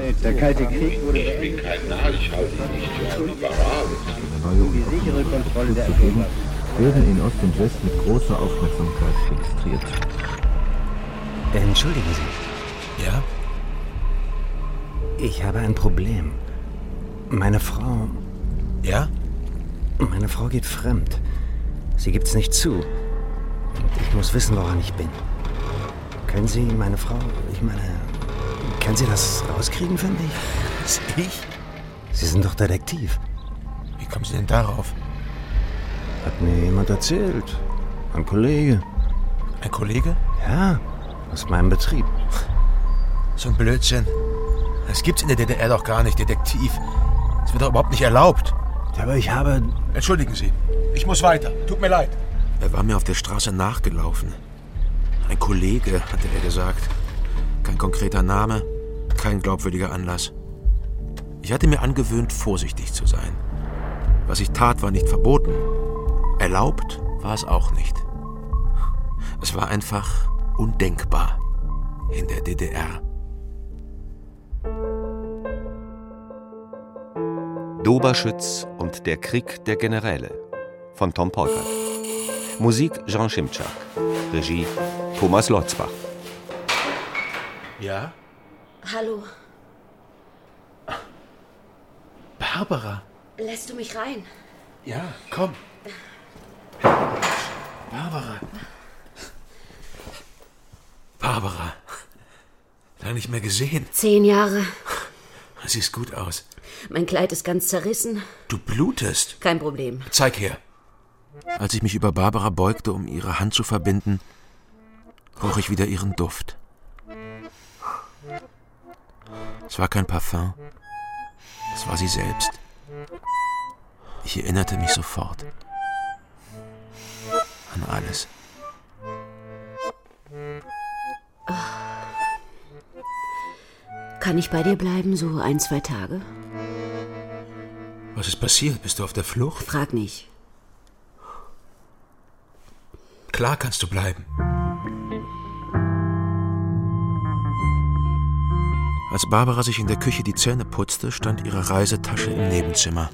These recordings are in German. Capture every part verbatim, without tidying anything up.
Der Kalte Krieg wurde Ich bin kein Narr, ich halte ihn nicht für ein Liberal. die sichere Kontrolle der Atomwaffen. Werden in Ost und West mit großer Aufmerksamkeit registriert. Entschuldigen Sie. Ja? Ich habe ein Problem. Meine Frau... Ja? Meine Frau geht fremd. Sie gibt's nicht zu. Und ich muss wissen, woran ich bin. Können Sie meine Frau... Ich meine... Können Sie das rauskriegen, finde ich? Ich? Sie sind doch Detektiv. Wie kommen Sie denn darauf? Hat mir jemand erzählt. Ein Kollege. Ein Kollege? Ja, aus meinem Betrieb. So ein Blödsinn. Das gibt's in der D D R doch gar nicht, Detektiv. Das wird doch überhaupt nicht erlaubt. Ja, aber ich habe... Entschuldigen Sie, ich muss weiter. Tut mir leid. Er war mir auf der Straße nachgelaufen. Ein Kollege, hatte er gesagt. Kein konkreter Name, kein glaubwürdiger Anlass. Ich hatte mir angewöhnt, vorsichtig zu sein. Was ich tat, war nicht verboten. Erlaubt war es auch nicht. Es war einfach undenkbar in der D D R. Doberschütz und der Krieg der Generäle von Tom Polkert. Musik Jean Schimczak. Regie Thomas Lotzbach. Ja? Hallo. Barbara. Lässt du mich rein? Ja, komm. Barbara. Barbara. Lange nicht mehr gesehen. Zehn Jahre. Siehst gut aus. Mein Kleid ist ganz zerrissen. Du blutest. Kein Problem. Zeig her. Als ich mich über Barbara beugte, um ihre Hand zu verbinden, roch ich wieder ihren Duft. Es war kein Parfum. Es war sie selbst. Ich erinnerte mich sofort an alles. Kann ich bei dir bleiben, so ein, zwei Tage? Was ist passiert? Bist du auf der Flucht? Frag nicht. Klar kannst du bleiben. Als Barbara sich in der Küche die Zähne putzte, stand ihre Reisetasche im Nebenzimmer.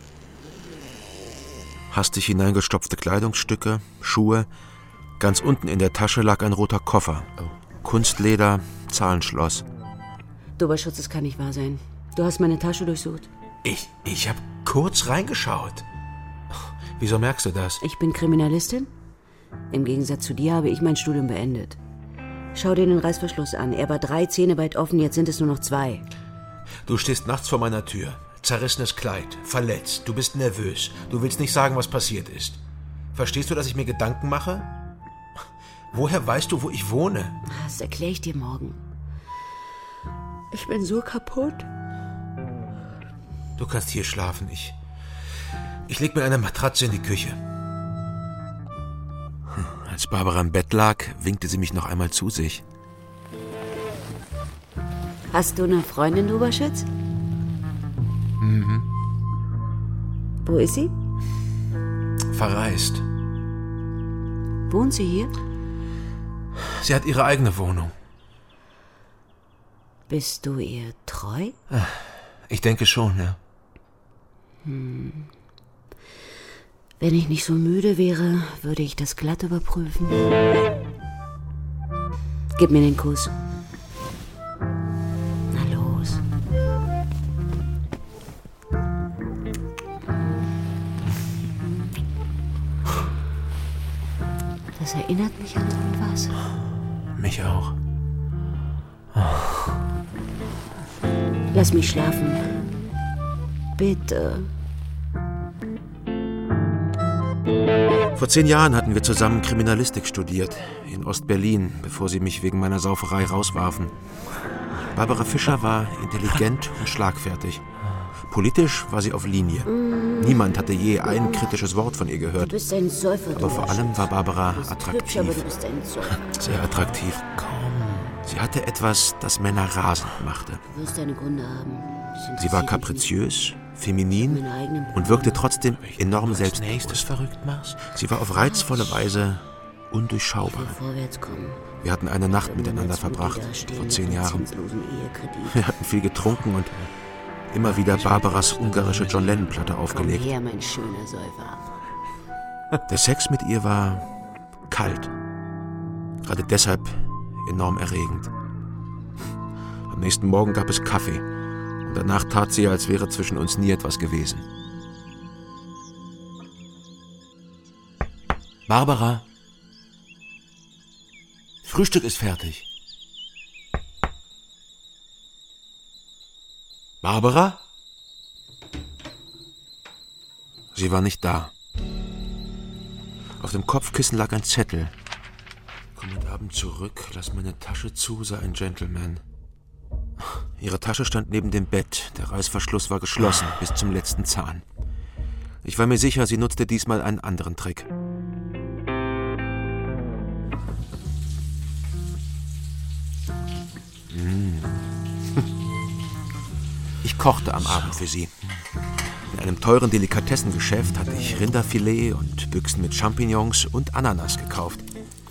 Hastig hineingestopfte Kleidungsstücke, Schuhe. Ganz unten in der Tasche lag ein roter Koffer. Kunstleder, Zahlenschloss. Doberschutz, das kann nicht wahr sein. Du hast meine Tasche durchsucht. Ich, ich hab kurz reingeschaut. Wieso merkst du das? Ich bin Kriminalistin. Im Gegensatz zu dir habe ich mein Studium beendet. Schau dir den Reißverschluss an. Er war drei Zähne weit offen, jetzt sind es nur noch zwei. Du stehst nachts vor meiner Tür. Zerrissenes Kleid, verletzt, du bist nervös. Du willst nicht sagen, was passiert ist. Verstehst du, dass ich mir Gedanken mache? Woher weißt du, wo ich wohne? Das erkläre ich dir morgen. Ich bin so kaputt. Du kannst hier schlafen. Ich, ich leg mir eine Matratze in die Küche. Als Barbara im Bett lag, winkte sie mich noch einmal zu sich. Hast du eine Freundin, Doberschütz? Mhm. Wo ist sie? Verreist. Wohnt sie hier? Sie hat ihre eigene Wohnung. Bist du ihr treu? Ich denke schon, ja. Hm. Wenn ich nicht so müde wäre, würde ich das glatt überprüfen. Gib mir den Kuss. Na los. Das erinnert mich an irgendwas. Mich auch. Lass mich schlafen. Bitte. Vor zehn Jahren hatten wir zusammen Kriminalistik studiert, in Ost-Berlin, bevor sie mich wegen meiner Sauferei rauswarfen. Barbara Fischer war intelligent und schlagfertig. Politisch war sie auf Linie. Niemand hatte je ein kritisches Wort von ihr gehört. Du bist ein Säufer, aber vor allem war Barbara du bist attraktiv. hübsch, aber du bist ein Säufer. Sehr attraktiv. Sie hatte etwas, das Männer rasend machte. Du wirst deine Gründe haben. Das Sie war interessiert mich kapriziös, feminin Meine eigenen und wirkte trotzdem enorm nächstes selbstbewusst. verrückt machst. Sie war auf reizvolle Weise Ich undurchschaubar. will vorwärts kommen. Wir hatten eine Nacht miteinander verbracht, vor zehn Jahren. Wir hatten viel getrunken und immer wieder Barbaras ungarische John Lennon-Platte aufgelegt. Komm her, mein schöner Säufer. Der Sex mit ihr war kalt. Gerade deshalb enorm erregend. Am nächsten Morgen gab es Kaffee. Und danach tat sie, als wäre zwischen uns nie etwas gewesen. Barbara, Frühstück ist fertig. Barbara? Sie war nicht da. Auf dem Kopfkissen lag ein Zettel. Komm heute Abend zurück, lass meine Tasche zu, sei ein Gentleman. Ihre Tasche stand neben dem Bett. Der Reißverschluss war geschlossen bis zum letzten Zahn. Ich war mir sicher, sie nutzte diesmal einen anderen Trick. Ich kochte am Abend für sie. In einem teuren Delikatessengeschäft hatte ich Rinderfilet und Büchsen mit Champignons und Ananas gekauft.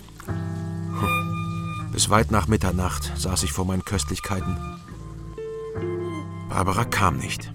Bis weit nach Mitternacht saß ich vor meinen Köstlichkeiten. Barbara kam nicht.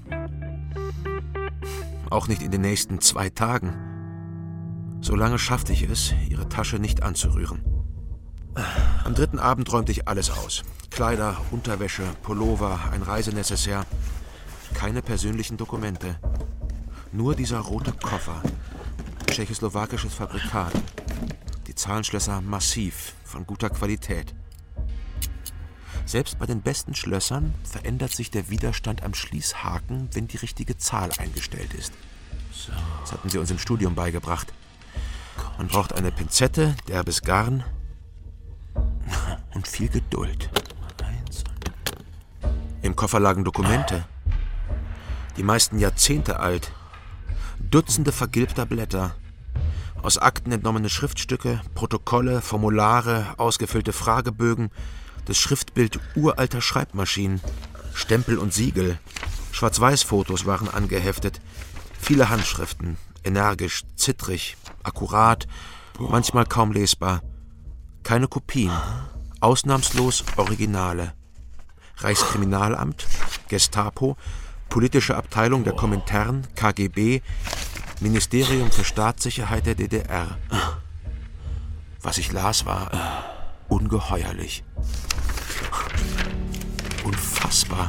Auch nicht in den nächsten zwei Tagen. So lange schaffte ich es, ihre Tasche nicht anzurühren. Am dritten Abend räumte ich alles aus. Kleider, Unterwäsche, Pullover, ein Reisenecessaire. Keine persönlichen Dokumente. Nur dieser rote Koffer. Tschechoslowakisches Fabrikat. Die Zahlenschlösser massiv, von guter Qualität. Selbst bei den besten Schlössern verändert sich der Widerstand am Schließhaken, wenn die richtige Zahl eingestellt ist. Das hatten sie uns im Studium beigebracht. Man braucht eine Pinzette, derbes Garn und viel Geduld. Im Koffer lagen Dokumente, die meisten Jahrzehnte alt, Dutzende vergilbter Blätter, aus Akten entnommene Schriftstücke, Protokolle, Formulare, ausgefüllte Fragebögen, das Schriftbild uralter Schreibmaschinen, Stempel und Siegel, Schwarz-Weiß-Fotos waren angeheftet, viele Handschriften, energisch, zittrig, akkurat, manchmal kaum lesbar, keine Kopien, ausnahmslos Originale. Reichskriminalamt, Gestapo, politische Abteilung der Komintern, K G B, Ministerium für Staatssicherheit der D D R. Was ich las, war ungeheuerlich. Unfassbar.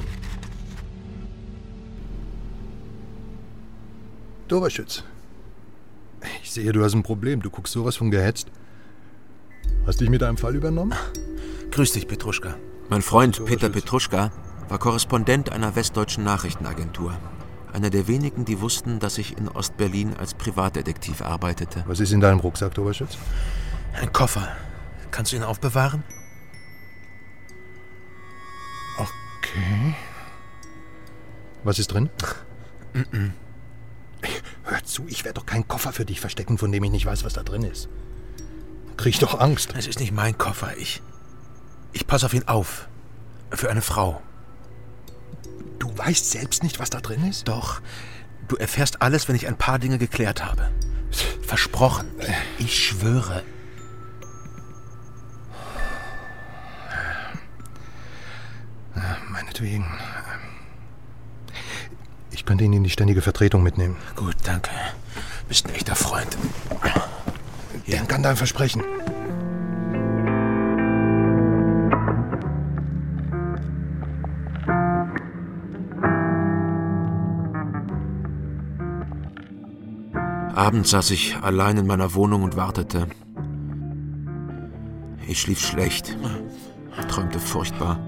Doberschütz, ich sehe, du hast ein Problem. Du guckst sowas von gehetzt. Hast dich mit einem Fall übernommen? Grüß dich, Petruschka. Mein Freund Peter Petruschka war Korrespondent einer westdeutschen Nachrichtenagentur. Einer der wenigen, die wussten, dass ich in Ostberlin als Privatdetektiv arbeitete. Was ist in deinem Rucksack, Doberschütz? Ein Koffer. Kannst du ihn aufbewahren? Okay. Was ist drin? Mm-mm. Hör zu, ich werde doch keinen Koffer für dich verstecken, von dem ich nicht weiß, was da drin ist. Krieg ich doch Angst. Es ist nicht mein Koffer. Ich, ich passe auf ihn auf. Für eine Frau. Du weißt selbst nicht, was da drin ist? Doch. Du erfährst alles, wenn ich ein paar Dinge geklärt habe. Versprochen. Ich schwöre. Meinetwegen. Ich könnte ihn in die ständige Vertretung mitnehmen. Gut, danke. Bist ein echter Freund. Denk an dein Versprechen. Abends saß ich allein in meiner Wohnung und wartete. Ich schlief schlecht, träumte furchtbar.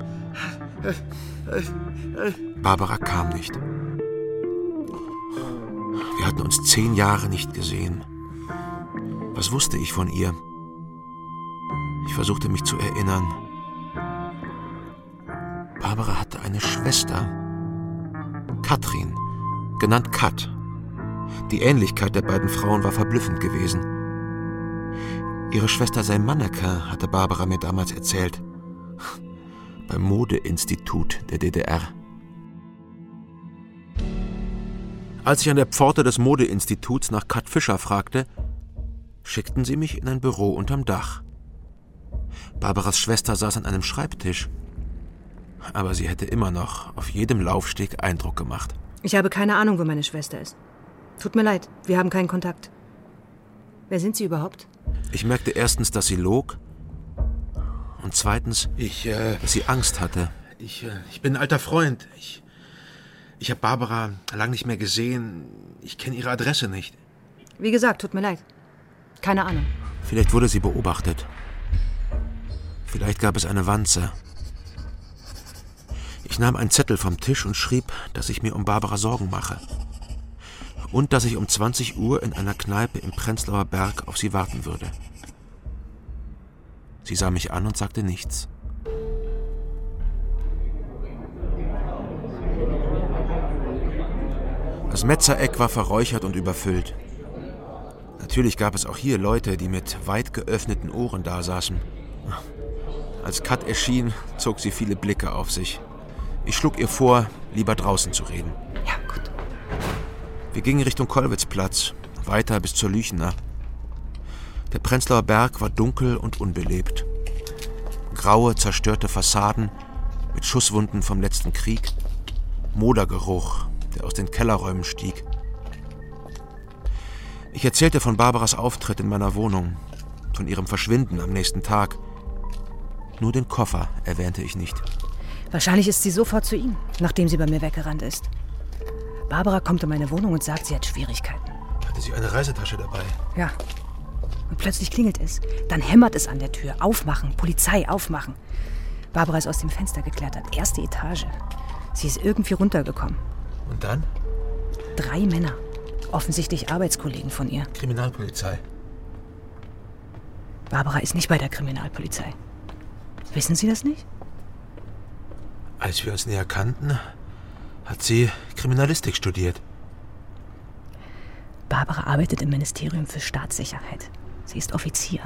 Barbara kam nicht. Wir hatten uns zehn Jahre nicht gesehen. Was wusste ich von ihr? Ich versuchte mich zu erinnern. Barbara hatte eine Schwester, Katrin, genannt Kat. Die Ähnlichkeit der beiden Frauen war verblüffend gewesen. Ihre Schwester sei Mannequin, hatte Barbara mir damals erzählt. Beim Modeinstitut der D D R. Als ich an der Pforte des Modeinstituts nach Kat Fischer fragte, schickten sie mich in ein Büro unterm Dach. Barbaras Schwester saß an einem Schreibtisch. Aber sie hätte immer noch auf jedem Laufsteg Eindruck gemacht. Ich habe keine Ahnung, wo meine Schwester ist. Tut mir leid, wir haben keinen Kontakt. Wer sind Sie überhaupt? Ich merkte erstens, dass sie log. Und zweitens, ich, äh, dass sie Angst hatte. Ich, äh, ich bin ein alter Freund. Ich, ich habe Barbara lange nicht mehr gesehen. Ich kenne ihre Adresse nicht. Wie gesagt, tut mir leid. Keine Ahnung. Vielleicht wurde sie beobachtet. Vielleicht gab es eine Wanze. Ich nahm einen Zettel vom Tisch und schrieb, dass ich mir um Barbara Sorgen mache. Und dass ich um zwanzig Uhr in einer Kneipe im Prenzlauer Berg auf sie warten würde. Sie sah mich an und sagte nichts. Das Metzereck war verräuchert und überfüllt. Natürlich gab es auch hier Leute, die mit weit geöffneten Ohren dasaßen. Als Kat erschien, zog sie viele Blicke auf sich. Ich schlug ihr vor, lieber draußen zu reden. Ja, gut. Wir gingen Richtung Kollwitzplatz, weiter bis zur Lüchener. Der Prenzlauer Berg war dunkel und unbelebt. Graue, zerstörte Fassaden mit Schusswunden vom letzten Krieg. Modergeruch, der aus den Kellerräumen stieg. Ich erzählte von Barbaras Auftritt in meiner Wohnung, von ihrem Verschwinden am nächsten Tag. Nur den Koffer erwähnte ich nicht. Wahrscheinlich ist sie sofort zu ihm, nachdem sie bei mir weggerannt ist. Barbara kommt in meine Wohnung und sagt, sie hat Schwierigkeiten. Hatte sie eine Reisetasche dabei? Ja. Und plötzlich klingelt es. Dann hämmert es an der Tür. Aufmachen, Polizei, aufmachen. Barbara ist aus dem Fenster geklettert. Erste Etage. Sie ist irgendwie runtergekommen. Und dann? Drei Männer. Offensichtlich Arbeitskollegen von ihr. Kriminalpolizei. Barbara ist nicht bei der Kriminalpolizei. Wissen Sie das nicht? Als wir uns näher kannten, hat sie Kriminalistik studiert. Barbara arbeitet im Ministerium für Staatssicherheit. Sie ist Offizier.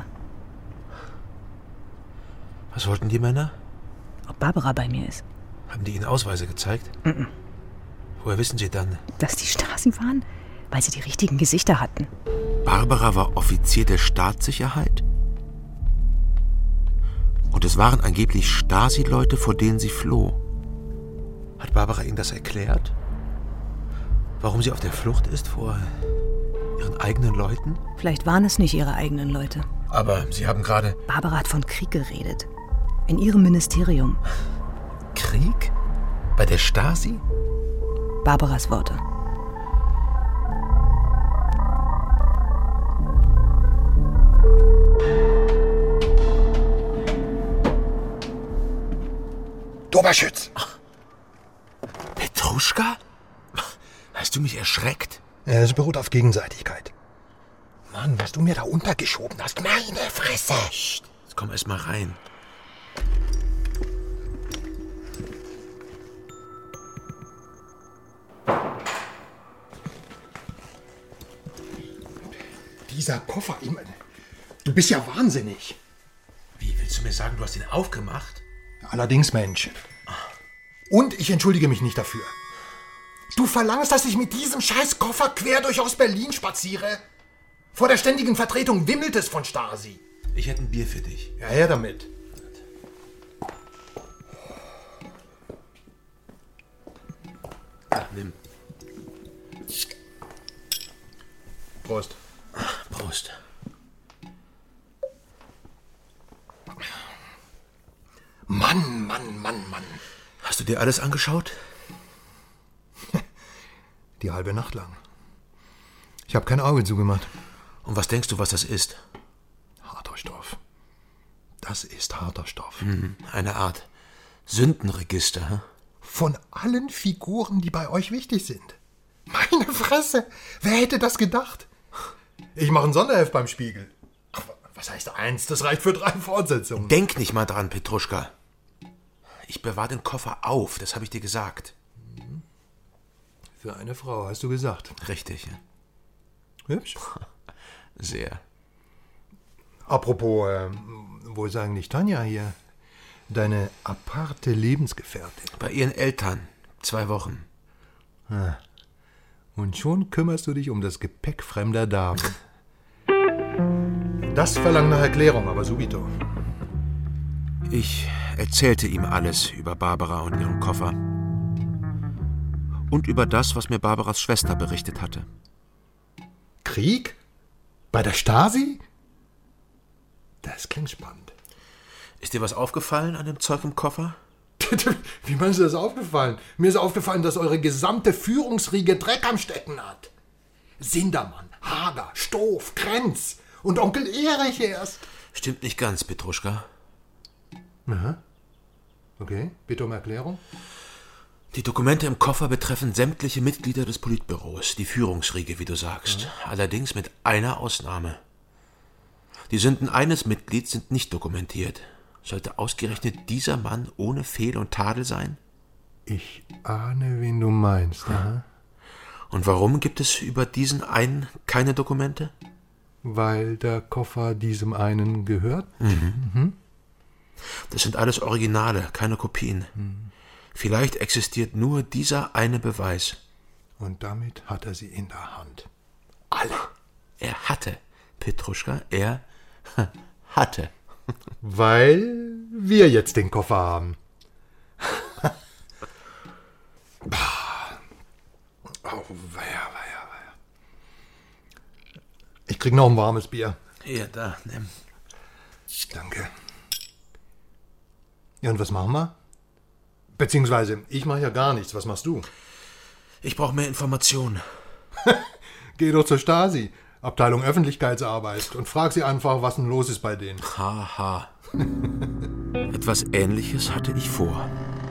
Was wollten die Männer? Ob Barbara bei mir ist. Haben die Ihnen Ausweise gezeigt? Mm-mm. Woher wissen Sie dann? Dass die Stasi waren? Weil sie die richtigen Gesichter hatten. Barbara war Offizier der Staatssicherheit? Und es waren angeblich Stasi-Leute, vor denen sie floh. Hat Barbara Ihnen das erklärt? Warum sie auf der Flucht ist vor ihren eigenen Leuten? Vielleicht waren es nicht ihre eigenen Leute. Aber Sie haben gerade... Barbara hat von Krieg geredet. In ihrem Ministerium. Krieg? Bei der Stasi? Barbaras Worte. Doberschütz! Petruschka? Hast du mich erschreckt? Ja, es beruht auf Gegenseitigkeit. Mann, was du mir da untergeschoben hast, meine Fresse! Psst, jetzt komm erst mal rein. Dieser Koffer, ich meine, du bist ja wahnsinnig. Wie, willst du mir sagen, du hast ihn aufgemacht? Allerdings, Mensch. Und ich entschuldige mich nicht dafür. Du verlangst, dass ich mit diesem scheiß Koffer quer durch Ostberlin spaziere? Vor der ständigen Vertretung wimmelt es von Stasi. Ich hätte ein Bier für dich. Ja, her damit. Ja, nimm. Prost. Prost. Mann, Mann, Mann, Mann. Hast du dir alles angeschaut? Die halbe Nacht lang. Ich habe kein Auge zugemacht. Und was denkst du, was das ist? Harter Stoff. Das ist harter Stoff. Mhm, eine Art Sündenregister. Hm? Von allen Figuren, die bei euch wichtig sind. Meine Fresse! Wer hätte das gedacht? Ich mache ein Sonderheft beim Spiegel. Ach, was heißt eins? Das reicht für drei Fortsetzungen. Denk nicht mal dran, Petruschka. Ich bewahre den Koffer auf, das habe ich dir gesagt. Für eine Frau, hast du gesagt. Richtig. Hübsch. Sehr. Apropos, äh, wo ist eigentlich Tanja hier? Deine aparte Lebensgefährtin. Bei ihren Eltern. Zwei Wochen. Ah. Und schon kümmerst du dich um das Gepäck fremder Damen. Das verlangt nach Erklärung, aber subito. Ich erzählte ihm alles über Barbara und ihren Koffer. Und über das, was mir Barbaras Schwester berichtet hatte. Krieg? Bei der Stasi? Das klingt spannend. Ist dir was aufgefallen an dem Zeug im Koffer? Wie man ist das aufgefallen? Mir ist aufgefallen, dass eure gesamte Führungsriege Dreck am Stecken hat. Sindermann, Hager, Stoff, Krenz und Onkel Erich erst. Stimmt nicht ganz, Petruschka. Aha. Okay, bitte um Erklärung. Die Dokumente im Koffer betreffen sämtliche Mitglieder des Politbüros, die Führungsriege, wie du sagst. Ja. Allerdings mit einer Ausnahme. Die Sünden eines Mitglieds sind nicht dokumentiert. Sollte ausgerechnet dieser Mann ohne Fehl und Tadel sein? Ich ahne, wen du meinst. Aha. Und warum gibt es über diesen einen keine Dokumente? Weil der Koffer diesem einen gehört. Mhm. Mhm. Das sind alles Originale, keine Kopien. Mhm. Vielleicht existiert nur dieser eine Beweis. Und damit hat er sie in der Hand. Alle. Er hatte, Petruschka, er hatte. Weil wir jetzt den Koffer haben. Oh, weia, weia, weia. Ich krieg noch ein warmes Bier. Hier, da, nimm. Danke. Ja, und was machen wir? Beziehungsweise, ich mache ja gar nichts. Was machst du? Ich brauche mehr Informationen. Geh doch zur Stasi, Abteilung Öffentlichkeitsarbeit, und frag sie einfach, was denn los ist bei denen. Haha. Etwas Ähnliches hatte ich vor.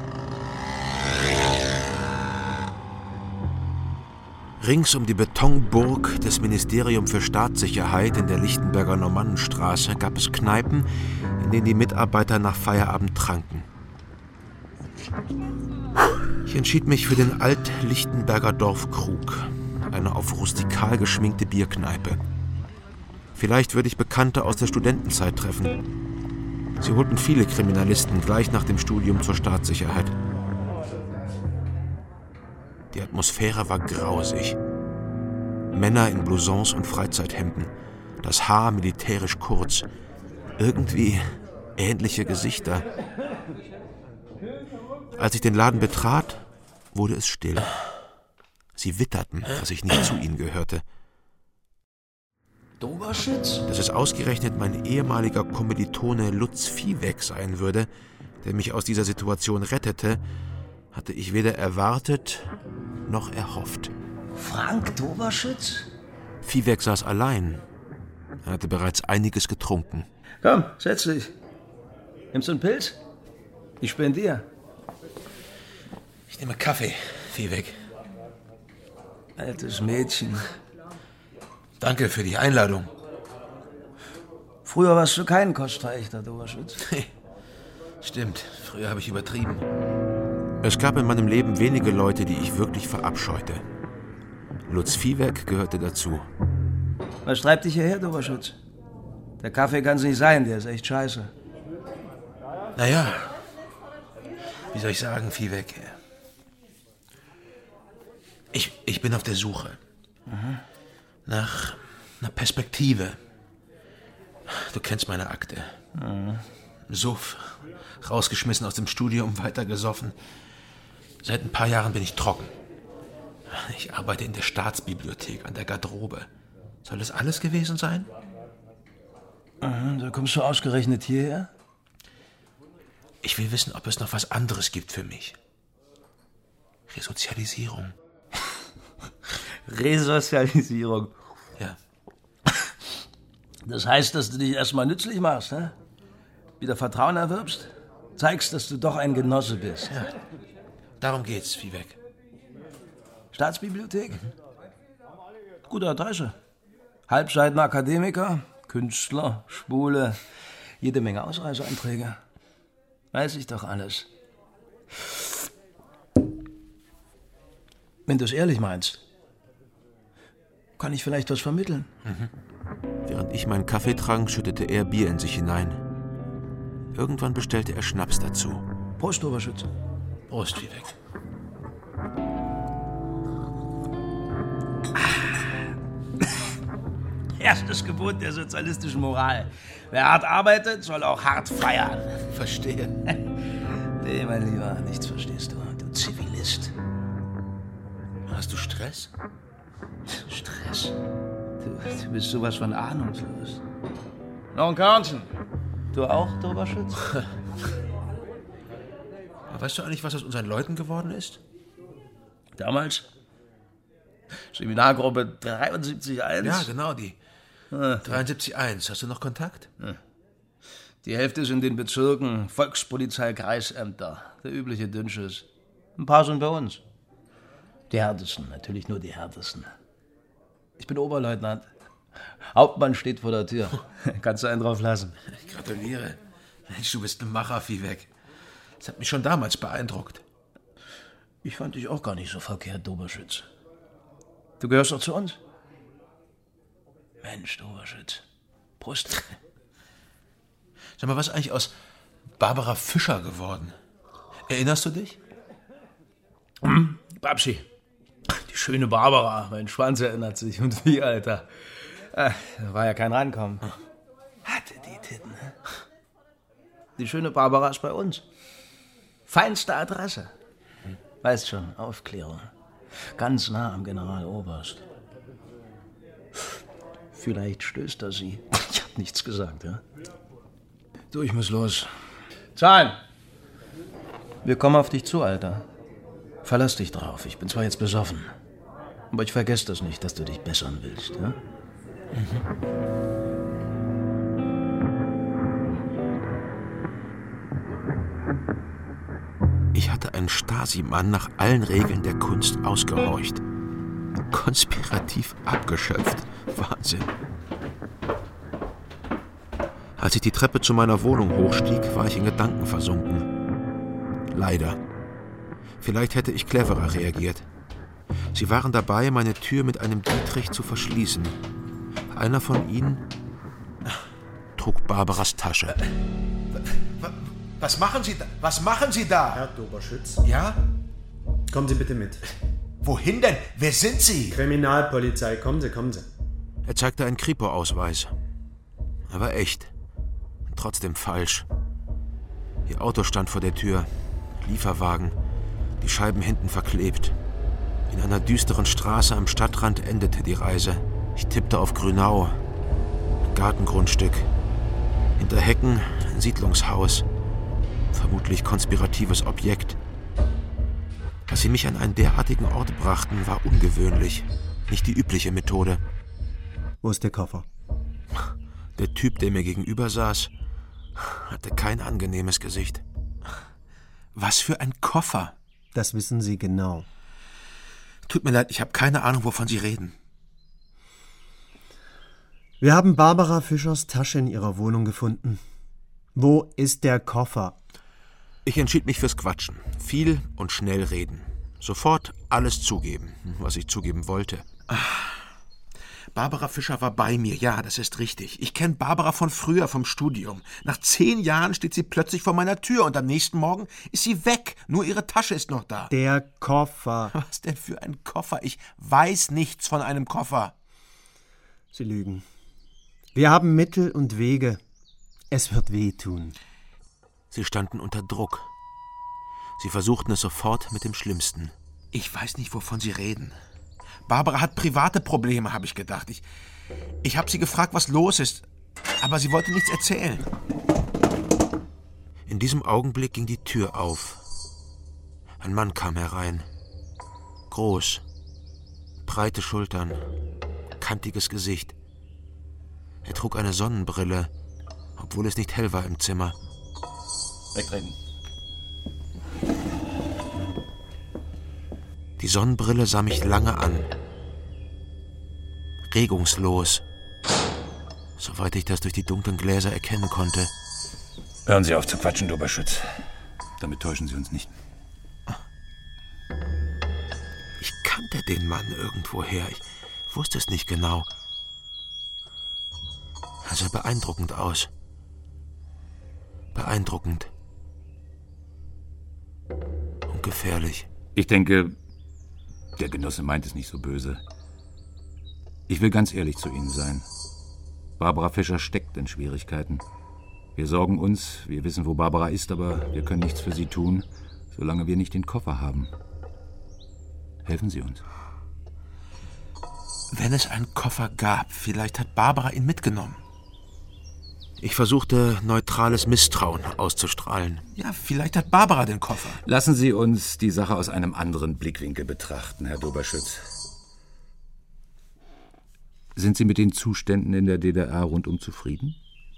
Rings um die Betonburg des Ministerium für Staatssicherheit in der Lichtenberger Normannenstraße gab es Kneipen, in denen die Mitarbeiter nach Feierabend tranken. Ich entschied mich für den Alt-Lichtenberger Dorfkrug, eine auf rustikal geschminkte Bierkneipe. Vielleicht würde ich Bekannte aus der Studentenzeit treffen. Sie holten viele Kriminalisten gleich nach dem Studium zur Staatssicherheit. Die Atmosphäre war grausig. Männer in Blousons und Freizeithemden, das Haar militärisch kurz, irgendwie ähnliche Gesichter. Als ich den Laden betrat, wurde es still. Sie witterten, dass ich nicht zu ihnen gehörte. Doberschütz? Dass es ausgerechnet mein ehemaliger Kommilitone Lutz Viehweg sein würde, der mich aus dieser Situation rettete, hatte ich weder erwartet noch erhofft. Frank Doberschütz? Viehweg saß allein. Er hatte bereits einiges getrunken. Komm, setz dich. Nimmst du einen Pilz? Ich spendiere. Ich nehme Kaffee, Viehweg. Altes Mädchen. Danke für die Einladung. Früher warst du kein Kostverächter, Doberschütz. Stimmt, früher habe ich übertrieben. Es gab in meinem Leben wenige Leute, die ich wirklich verabscheute. Lutz Viehweg gehörte dazu. Was treibt dich hierher, Doberschütz? Der Kaffee kann's nicht sein, der ist echt scheiße. Naja, wie soll ich sagen, Viehweg? Ich, ich bin auf der Suche. Mhm. Nach einer Perspektive. Du kennst meine Akte. Mhm. Suff, rausgeschmissen aus dem Studium, weitergesoffen. Seit ein paar Jahren bin ich trocken. Ich arbeite in der Staatsbibliothek, an der Garderobe. Soll das alles gewesen sein? Mhm, da kommst du ausgerechnet hierher? Ich will wissen, ob es noch was anderes gibt für mich. Resozialisierung. Resozialisierung. Ja. Das heißt, dass du dich erstmal nützlich machst, ne? Wieder Vertrauen erwirbst, zeigst, dass du doch ein Genosse bist. Ja. Darum geht's, Viehweg. Staatsbibliothek? Mhm. Gute Adresse. Halbseiten Akademiker, Künstler, Schwule, jede Menge Ausreiseanträge. Weiß ich doch alles. Wenn du es ehrlich meinst, kann ich vielleicht was vermitteln. Mhm. Während ich meinen Kaffee trank, schüttete er Bier in sich hinein. Irgendwann bestellte er Schnaps dazu. Prost, Doberschütz. Prost, Viehweg. Erstes Gebot der sozialistischen Moral. Wer hart arbeitet, soll auch hart feiern. Verstehe. Nee, mein Lieber, nichts verstehst du, du Zivilist. Hast du Stress? Stress? Du, du bist sowas von ahnungslos. Noch ein Körnchen. Du auch, Doberschütz? Weißt du eigentlich, was aus unseren Leuten geworden ist? Damals? Seminargruppe dreiundsiebzig eins? Ja, genau, die. dreiundsiebzig eins. Hast du noch Kontakt? Die Hälfte sind in Bezirken, Volkspolizei, Kreisämter. Der übliche Dünnschiss. Ein paar sind bei uns. Die härtesten, natürlich nur die härtesten. Ich bin Oberleutnant. Hauptmann steht vor der Tür. Kannst du einen drauf lassen. Ich gratuliere. Mensch, du bist ein Macher, weg. Das hat mich schon damals beeindruckt. Ich fand dich auch gar nicht so verkehrt, Doberschütz. Du gehörst doch zu uns. Mensch, Doberschütz. Prost. Sag mal, was ist eigentlich aus Barbara Fischer geworden? Erinnerst du dich? Hm, Babsi. Die schöne Barbara. Mein Schwanz erinnert sich. Und wie, Alter? Ah, da war ja kein Rankommen. Hatte die Titten, ne? Die schöne Barbara ist bei uns. Feinste Adresse. Weißt schon, Aufklärung. Ganz nah am Generaloberst. Vielleicht stößt er sie. Ich hab nichts gesagt, ja? Du, ich muss los. Zahlen! Wir kommen auf dich zu, Alter. Verlass dich drauf. Ich bin zwar jetzt besoffen, aber ich vergesse das nicht, dass du dich bessern willst, ja? Mhm. Ich hatte einen Stasi-Mann nach allen Regeln der Kunst ausgehorcht. Konspirativ abgeschöpft. Wahnsinn. Als ich die Treppe zu meiner Wohnung hochstieg, war ich in Gedanken versunken. Leider. Vielleicht hätte ich cleverer reagiert. Sie waren dabei, meine Tür mit einem Dietrich zu verschließen. Einer von ihnen trug Barbaras Tasche. Was machen Sie da? Was machen Sie da? Herr Doberschütz. Ja? Kommen Sie bitte mit. Wohin denn? Wer sind Sie? Kriminalpolizei. Kommen Sie, kommen Sie. Er zeigte einen Kripo-Ausweis. Er war echt. Trotzdem falsch. Ihr Auto stand vor der Tür. Lieferwagen. Die Scheiben hinten verklebt. In einer düsteren Straße am Stadtrand endete die Reise. Ich tippte auf Grünau. Ein Gartengrundstück. Hinter Hecken ein Siedlungshaus. Vermutlich konspiratives Objekt. Dass sie mich an einen derartigen Ort brachten, war ungewöhnlich. Nicht die übliche Methode. Wo ist der Koffer? Der Typ, der mir gegenüber saß, hatte kein angenehmes Gesicht. Was für ein Koffer! Das wissen Sie genau. Tut mir leid, ich habe keine Ahnung, wovon Sie reden. Wir haben Barbara Fischers Tasche in ihrer Wohnung gefunden. Wo ist der Koffer? Ich entschied mich fürs Quatschen. Viel und schnell reden. Sofort alles zugeben, was ich zugeben wollte. Barbara Fischer war bei mir, ja, das ist richtig. Ich kenne Barbara von früher, vom Studium. Nach zehn Jahren steht sie plötzlich vor meiner Tür und am nächsten Morgen ist sie weg. Nur ihre Tasche ist noch da. Der Koffer. Was denn für ein Koffer? Ich weiß nichts von einem Koffer. Sie lügen. Wir haben Mittel und Wege. Es wird wehtun. Sie standen unter Druck. Sie versuchten es sofort mit dem Schlimmsten. Ich weiß nicht, wovon Sie reden. Barbara hat private Probleme, habe ich gedacht. Ich, ich habe sie gefragt, was los ist, aber sie wollte nichts erzählen. In diesem Augenblick ging die Tür auf. Ein Mann kam herein. Groß, breite Schultern, kantiges Gesicht. Er trug eine Sonnenbrille, obwohl es nicht hell war im Zimmer. Wegtreten. Die Sonnenbrille sah mich lange an. Regungslos. Soweit ich das durch die dunklen Gläser erkennen konnte. Hören Sie auf zu quatschen, Doberschütz. Damit täuschen Sie uns nicht. Ich kannte den Mann irgendwoher. Ich wusste es nicht genau. Er sah beeindruckend aus. Beeindruckend. Und gefährlich. Ich denke, der Genosse meint es nicht so böse. Ich will ganz ehrlich zu Ihnen sein. Barbara Fischer steckt in Schwierigkeiten. Wir sorgen uns, wir wissen, wo Barbara ist, aber wir können nichts für sie tun, solange wir nicht den Koffer haben. Helfen Sie uns. Wenn es einen Koffer gab, vielleicht hat Barbara ihn mitgenommen. Ich versuchte, neutrales Misstrauen auszustrahlen. Ja, vielleicht hat Barbara den Koffer. Lassen Sie uns die Sache aus einem anderen Blickwinkel betrachten, Herr Doberschütz. Sind Sie mit den Zuständen in der D D R rundum zufrieden?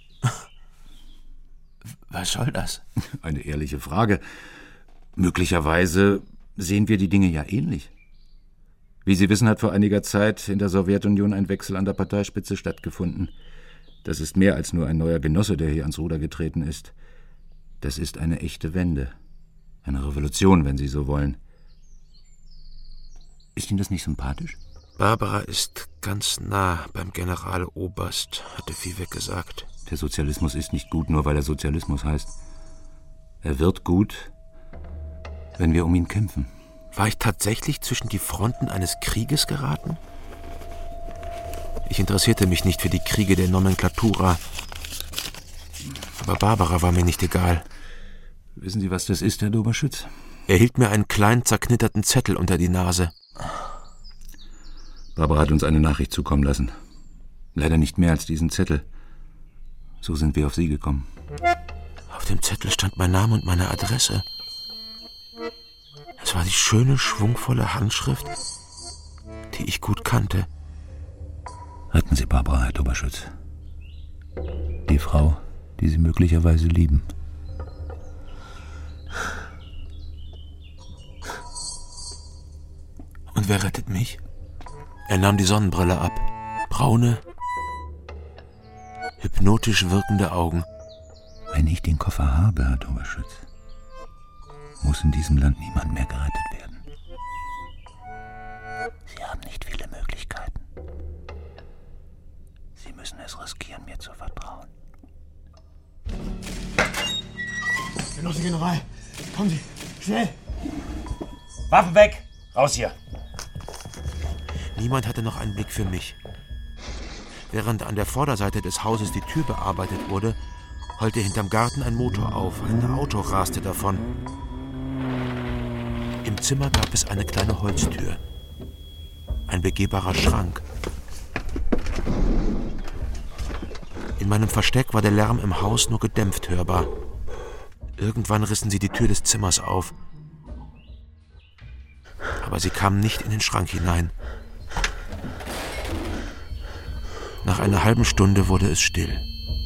Was soll das? Eine ehrliche Frage. Möglicherweise sehen wir die Dinge ja ähnlich. Wie Sie wissen, hat vor einiger Zeit in der Sowjetunion ein Wechsel an der Parteispitze stattgefunden. Das ist mehr als nur ein neuer Genosse, der hier ans Ruder getreten ist. Das ist eine echte Wende. Eine Revolution, wenn Sie so wollen. Ist Ihnen das nicht sympathisch? Barbara ist ganz nah beim Generaloberst, hatte Viehweg gesagt. Der Sozialismus ist nicht gut, nur weil er Sozialismus heißt. Er wird gut, wenn wir um ihn kämpfen. War ich tatsächlich zwischen die Fronten eines Krieges geraten? Ich interessierte mich nicht für die Kriege der Nomenklatura. Aber Barbara war mir nicht egal. Wissen Sie, was das ist, Herr Doberschütz? Er hielt mir einen kleinen, zerknitterten Zettel unter die Nase. Barbara hat uns eine Nachricht zukommen lassen. Leider nicht mehr als diesen Zettel. So sind wir auf Sie gekommen. Auf dem Zettel stand mein Name und meine Adresse. Es war die schöne, schwungvolle Handschrift, die ich gut kannte. Retten Sie Barbara, Herr Doberschütz. Die Frau, die Sie möglicherweise lieben. Und wer rettet mich? Er nahm die Sonnenbrille ab. Braune, hypnotisch wirkende Augen. Wenn ich den Koffer habe, Herr Doberschütz, muss in diesem Land niemand mehr gerettet werden. Sie haben nicht viele Möglichkeiten. Sie müssen es riskieren, mir zu vertrauen. Genosse General, kommen Sie, schnell! Waffen weg! Raus hier! Niemand hatte noch einen Blick für mich. Während an der Vorderseite des Hauses die Tür bearbeitet wurde, heulte hinterm Garten ein Motor auf. Ein Auto raste davon. Im Zimmer gab es eine kleine Holztür. Ein begehbarer Schrank. In meinem Versteck war der Lärm im Haus nur gedämpft hörbar. Irgendwann rissen sie die Tür des Zimmers auf. Aber sie kamen nicht in den Schrank hinein. Nach einer halben Stunde wurde es still.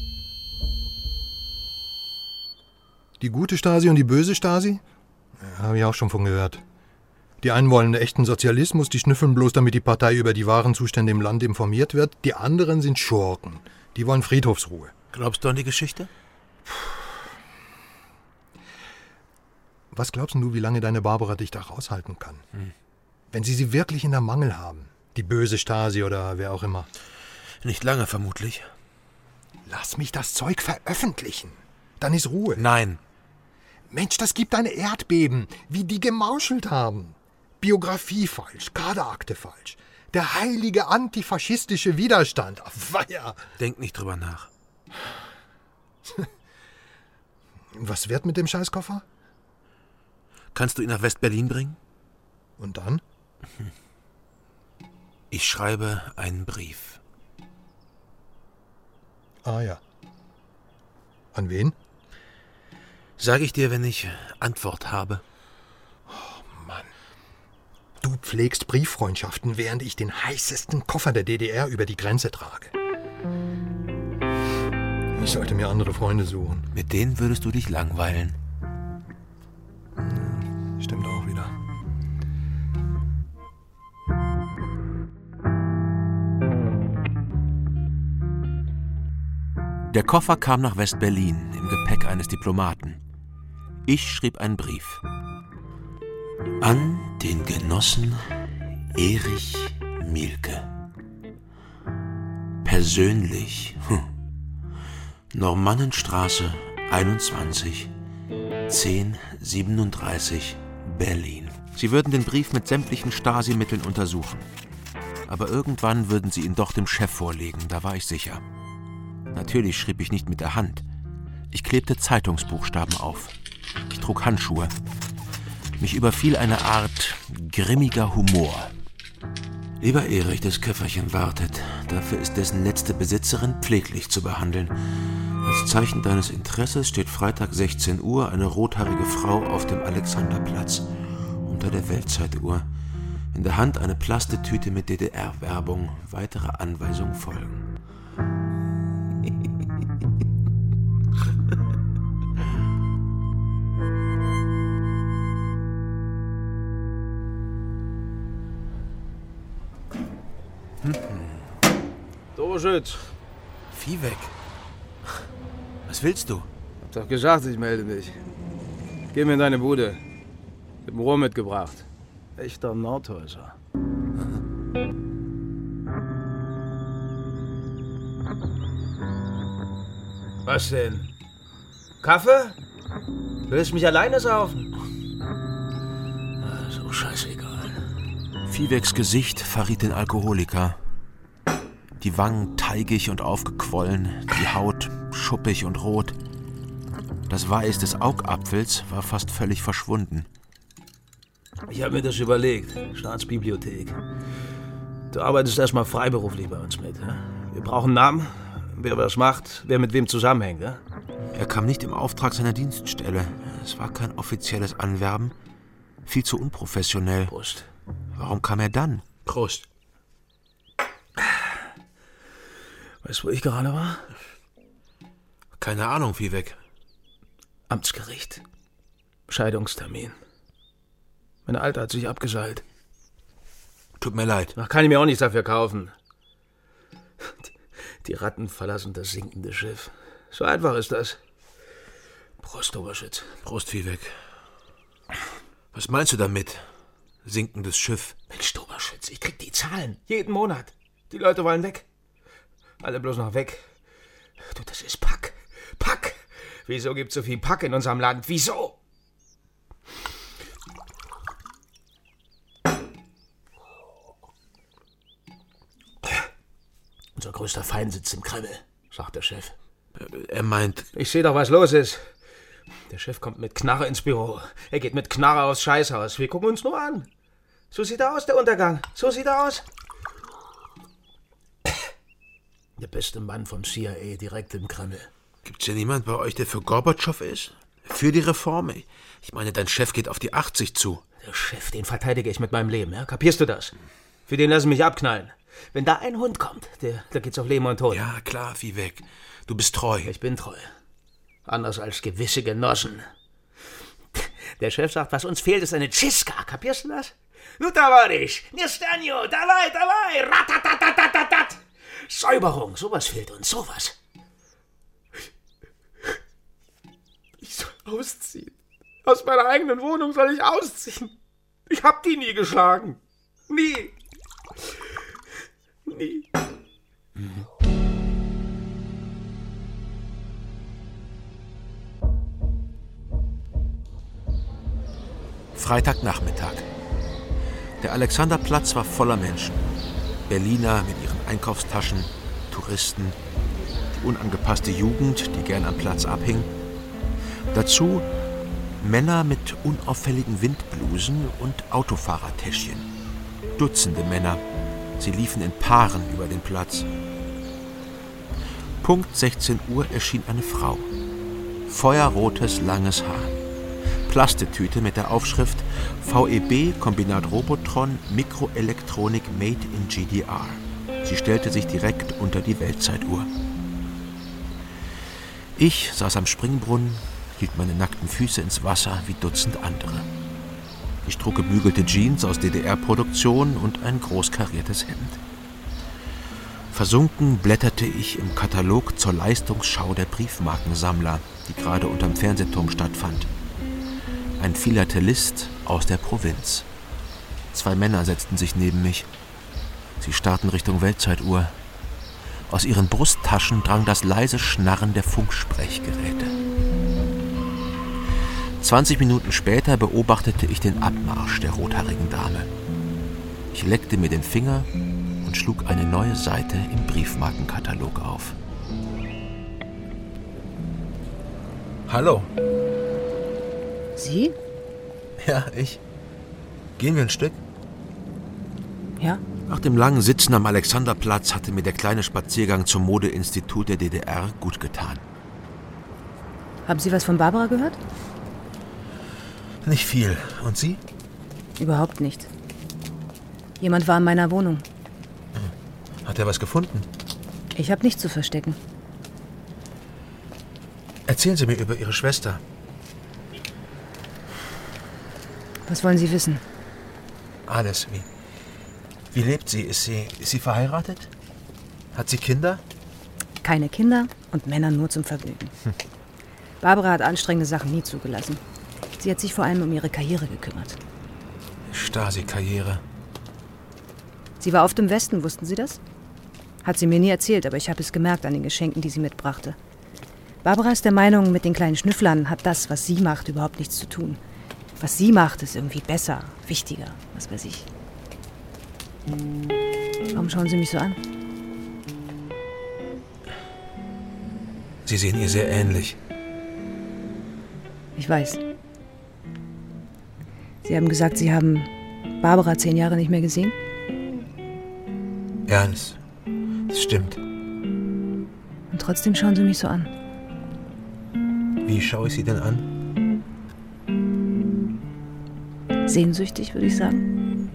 Die gute Stasi und die böse Stasi? Ja, habe ich auch schon von gehört. Die einen wollen echten Sozialismus, die schnüffeln bloß, damit die Partei über die wahren Zustände im Land informiert wird. Die anderen sind Schurken. Die wollen Friedhofsruhe. Glaubst du an die Geschichte? Was glaubst du, wie lange deine Barbara dich da raushalten kann? Hm. Wenn sie sie wirklich in der Mangel haben. Die böse Stasi oder wer auch immer. Nicht lange, vermutlich. Lass mich das Zeug veröffentlichen. Dann ist Ruhe. Nein. Mensch, das gibt ein Erdbeben, wie die gemauschelt haben. Biografie falsch, Kaderakte falsch. Der heilige antifaschistische Widerstand. Weia. Denk nicht drüber nach. Was wird mit dem Scheißkoffer? Kannst du ihn nach West-Berlin bringen? Und dann? Ich schreibe einen Brief. Ah ja. An wen? Sag ich dir, wenn ich Antwort habe. Oh Mann. Du pflegst Brieffreundschaften, während ich den heißesten Koffer der D D R über die Grenze trage. Ich sollte mir andere Freunde suchen. Mit denen würdest du dich langweilen. Stimmt auch wieder. Der Koffer kam nach West-Berlin im Gepäck eines Diplomaten. Ich schrieb einen Brief. An den Genossen Erich Mielke. Persönlich. Hm. Normannenstraße einundzwanzig, zehn siebenunddreißig, Berlin. Sie würden den Brief mit sämtlichen Stasi-Mitteln untersuchen. Aber irgendwann würden sie ihn doch dem Chef vorlegen, da war ich sicher. Natürlich schrieb ich nicht mit der Hand. Ich klebte Zeitungsbuchstaben auf. Ich trug Handschuhe. Mich überfiel eine Art grimmiger Humor. Lieber Erich, das Köfferchen wartet. Dafür ist dessen letzte Besitzerin pfleglich zu behandeln. Als Zeichen deines Interesses steht Freitag sechzehn Uhr eine rothaarige Frau auf dem Alexanderplatz unter der Weltzeituhr. In der Hand eine Plastetüte mit D D R-Werbung. Weitere Anweisungen folgen. Doberschütz. Vieh weg. Was willst du? Hab doch gesagt, ich melde mich. Geh mir in deine Bude. Ich hab ein Rohr mitgebracht. Echter Nordhäuser. Was denn? Kaffee? Willst du mich alleine saufen? Ah, so scheißegal. Viehwegs Gesicht verriet den Alkoholiker. Die Wangen teigig und aufgequollen, die Haut schuppig und rot. Das Weiß des Augapfels war fast völlig verschwunden. Ich habe mir das überlegt. Staatsbibliothek. Du arbeitest erstmal freiberuflich bei uns mit. Wir brauchen Namen, wer was macht, wer mit wem zusammenhängt. Er kam nicht im Auftrag seiner Dienststelle. Es war kein offizielles Anwerben. Viel zu unprofessionell. Prost. Warum kam er dann? Prost. Weißt du, wo ich gerade war? Keine Ahnung, Viehweg. Amtsgericht. Scheidungstermin. Meine Alte hat sich abgeseilt. Tut mir leid. Ach, kann ich mir auch nichts dafür kaufen. Die, die Ratten verlassen das sinkende Schiff. So einfach ist das. Prost, Oberschütz. Prost, Viehweg. Was meinst du damit? Sinkendes Schiff. Mensch, Oberschütz, ich krieg die Zahlen. Jeden Monat. Die Leute wollen weg. Alle bloß noch weg. Du, das ist Pack. Pack. Wieso gibt's so viel Pack in unserem Land? Wieso? Unser größter Feind sitzt im Kreml, sagt der Chef. Er meint... Ich sehe doch, was los ist. Der Chef kommt mit Knarre ins Büro. Er geht mit Knarre aufs Scheißhaus. Wir gucken uns nur an. So sieht er aus, der Untergang. So sieht er aus. Der beste Mann vom C I A direkt im Kreml. Gibt's ja niemand bei euch, der für Gorbatschow ist? Für die Reform? Ich meine, dein Chef geht auf die achtzig zu. Der Chef, den verteidige ich mit meinem Leben, ja? Kapierst du das? Für den lassen mich abknallen. Wenn da ein Hund kommt, der, der geht's auf Leben und Tod. Ja, klar, Viehweg. Du bist treu. Ich bin treu. Anders als gewisse Genossen. Der Chef sagt, was uns fehlt, ist eine Tschistka. Kapierst du das? Nu, tavarisch, nie stanjo, dalai, dalai, ratatatatatat. Säuberung, sowas fehlt uns, sowas. Ich soll ausziehen. Aus meiner eigenen Wohnung soll ich ausziehen. Ich hab die nie geschlagen. Nie. Nie. Mhm. Freitagnachmittag. Der Alexanderplatz war voller Menschen. Berliner mit ihren Einkaufstaschen, Touristen, die unangepasste Jugend, die gern am Platz abhing. Dazu Männer mit unauffälligen Windblusen und Autofahrertäschchen. Dutzende Männer. Sie liefen in Paaren über den Platz. Punkt sechzehn Uhr erschien eine Frau. Feuerrotes, langes Haar. Plastetüte mit der Aufschrift V E B Kombinat Robotron Mikroelektronik Made in G D R. Sie stellte sich direkt unter die Weltzeituhr. Ich saß am Springbrunnen, hielt meine nackten Füße ins Wasser wie Dutzend andere. Ich trug gebügelte Jeans aus D D R-Produktion und ein großkariertes Hemd. Versunken blätterte ich im Katalog zur Leistungsschau der Briefmarkensammler, die gerade unterm Fernsehturm stattfand. Ein Philatelist aus der Provinz. Zwei Männer setzten sich neben mich. Sie starrten Richtung Weltzeituhr. Aus ihren Brusttaschen drang das leise Schnarren der Funksprechgeräte. Zwanzig Minuten später beobachtete ich den Abmarsch der rothaarigen Dame. Ich leckte mir den Finger und schlug eine neue Seite im Briefmarkenkatalog auf. Hallo. Sie? Ja, ich. Gehen wir ein Stück? Ja. Nach dem langen Sitzen am Alexanderplatz hatte mir der kleine Spaziergang zum Modeinstitut der D D R gut getan. Haben Sie was von Barbara gehört? Nicht viel. Und Sie? Überhaupt nicht. Jemand war in meiner Wohnung. Hat er was gefunden? Ich habe nichts zu verstecken. Erzählen Sie mir über Ihre Schwester. Was wollen Sie wissen? Alles. Wie, wie lebt sie? Ist sie? Ist sie verheiratet? Hat sie Kinder? Keine Kinder und Männer nur zum Vergnügen. Hm. Barbara hat anstrengende Sachen nie zugelassen. Sie hat sich vor allem um ihre Karriere gekümmert. Stasi-Karriere. Sie war oft im Westen, wussten Sie das? Hat sie mir nie erzählt, aber ich habe es gemerkt an den Geschenken, die sie mitbrachte. Barbara ist der Meinung, mit den kleinen Schnüfflern hat das, was sie macht, überhaupt nichts zu tun. Was sie macht, ist irgendwie besser, wichtiger, was weiß ich. Warum schauen Sie mich so an? Sie sehen ihr sehr ähnlich. Ich weiß. Sie haben gesagt, Sie haben Barbara zehn Jahre nicht mehr gesehen? Ja, das, das stimmt. Und trotzdem schauen Sie mich so an. Wie schaue ich Sie denn an? Sehnsüchtig, würde ich sagen.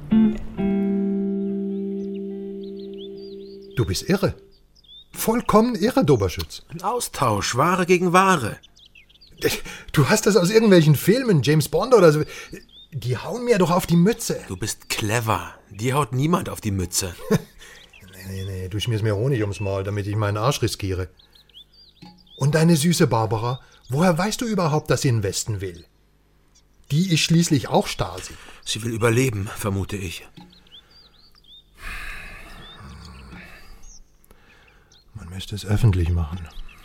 Du bist irre. Vollkommen irre, Doberschütz. Ein Austausch, Ware gegen Ware. Du hast das aus irgendwelchen Filmen, James Bond oder so. Die hauen mir doch auf die Mütze. Du bist clever. Dir haut niemand auf die Mütze. nee, nee, nee, du schmierst mir Honig ums Maul, damit ich meinen Arsch riskiere. Und deine süße Barbara, woher weißt du überhaupt, dass sie in den Westen will? Die ist schließlich auch Stasi. Sie will überleben, vermute ich. Man müsste es öffentlich machen.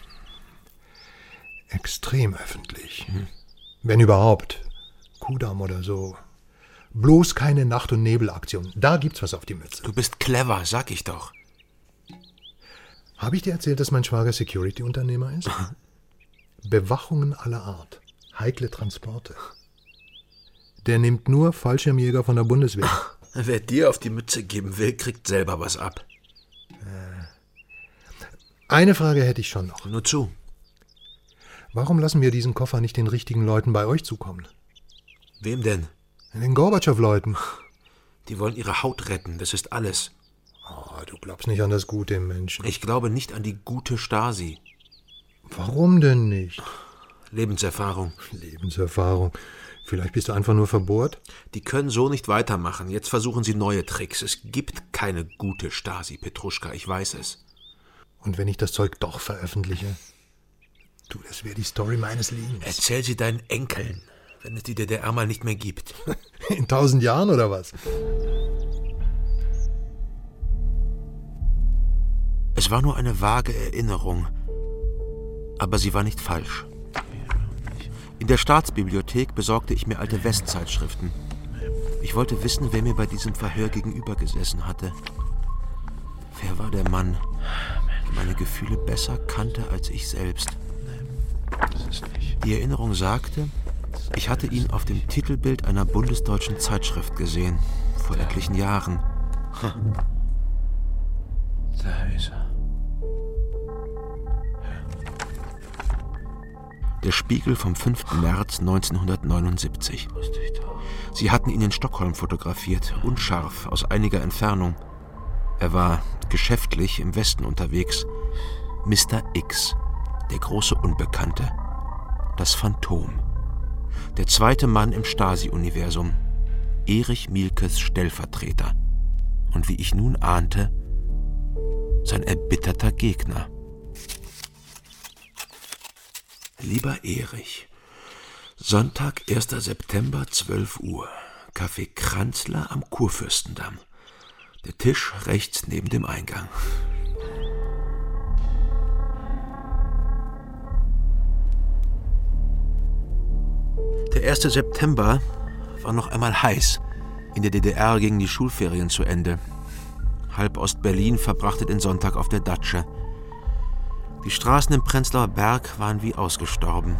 Extrem öffentlich. Hm. Wenn überhaupt. Kudamm oder so. Bloß keine Nacht- und Nebelaktion. Da gibt's was auf die Mütze. Du bist clever, sag ich doch. Habe ich dir erzählt, dass mein Schwager Security-Unternehmer ist? Bewachungen aller Art. Heikle Transporte. Der nimmt nur Fallschirmjäger von der Bundeswehr. Wer dir auf die Mütze geben will, kriegt selber was ab. Eine Frage hätte ich schon noch. Nur zu. Warum lassen wir diesen Koffer nicht den richtigen Leuten bei euch zukommen? Wem denn? Den Gorbatschow-Leuten. Die wollen ihre Haut retten, das ist alles. Oh, du glaubst nicht an das Gute im Menschen. Ich glaube nicht an die gute Stasi. Warum denn nicht? Lebenserfahrung. Lebenserfahrung. Vielleicht bist du einfach nur verbohrt? Die können so nicht weitermachen. Jetzt versuchen sie neue Tricks. Es gibt keine gute Stasi, Petruschka, ich weiß es. Und wenn ich das Zeug doch veröffentliche? Du, das wäre die Story meines Lebens. Erzähl sie deinen Enkeln, wenn es die D D R mal nicht mehr gibt. In tausend Jahren oder was? Es war nur eine vage Erinnerung, aber sie war nicht falsch. In der Staatsbibliothek besorgte ich mir alte Westzeitschriften. Ich wollte wissen, wer mir bei diesem Verhör gegenüber gesessen hatte. Wer war der Mann, der meine Gefühle besser kannte als ich selbst? Die Erinnerung sagte, ich hatte ihn auf dem Titelbild einer bundesdeutschen Zeitschrift gesehen, vor etlichen Jahren. Da ist er. Der Spiegel vom fünften März neunzehnhundertneunundsiebzig. Sie hatten ihn in Stockholm fotografiert, unscharf, aus einiger Entfernung. Er war geschäftlich im Westen unterwegs. Mister X, der große Unbekannte. Das Phantom. Der zweite Mann im Stasi-Universum. Erich Mielkes Stellvertreter. Und wie ich nun ahnte, sein erbitterter Gegner. Lieber Erich, Sonntag, erster September, zwölf Uhr. Café Kranzler am Kurfürstendamm. Der Tisch rechts neben dem Eingang. Der erste September war noch einmal heiß. In der D D R gingen die Schulferien zu Ende. Halb Ost-Berlin verbrachte den Sonntag auf der Datsche. Die Straßen im Prenzlauer Berg waren wie ausgestorben.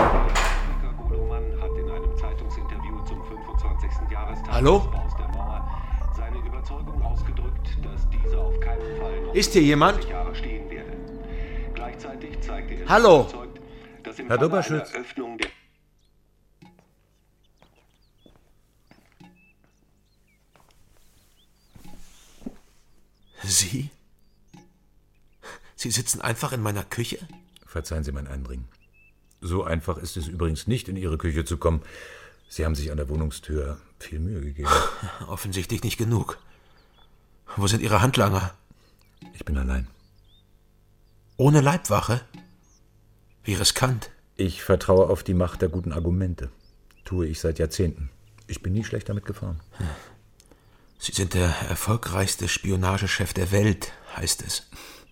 Hallo? Ist hier jemand? Hallo? Herr Doberschütz. Sie? Sie sitzen einfach in meiner Küche? Verzeihen Sie mein Eindringen. So einfach ist es übrigens nicht, in Ihre Küche zu kommen. Sie haben sich an der Wohnungstür viel Mühe gegeben. Offensichtlich nicht genug. Wo sind Ihre Handlanger? Ich bin allein. Ohne Leibwache? Wie riskant. Ich vertraue auf die Macht der guten Argumente. Tue ich seit Jahrzehnten. Ich bin nie schlecht damit gefahren. Sie sind der erfolgreichste Spionagechef der Welt, heißt es.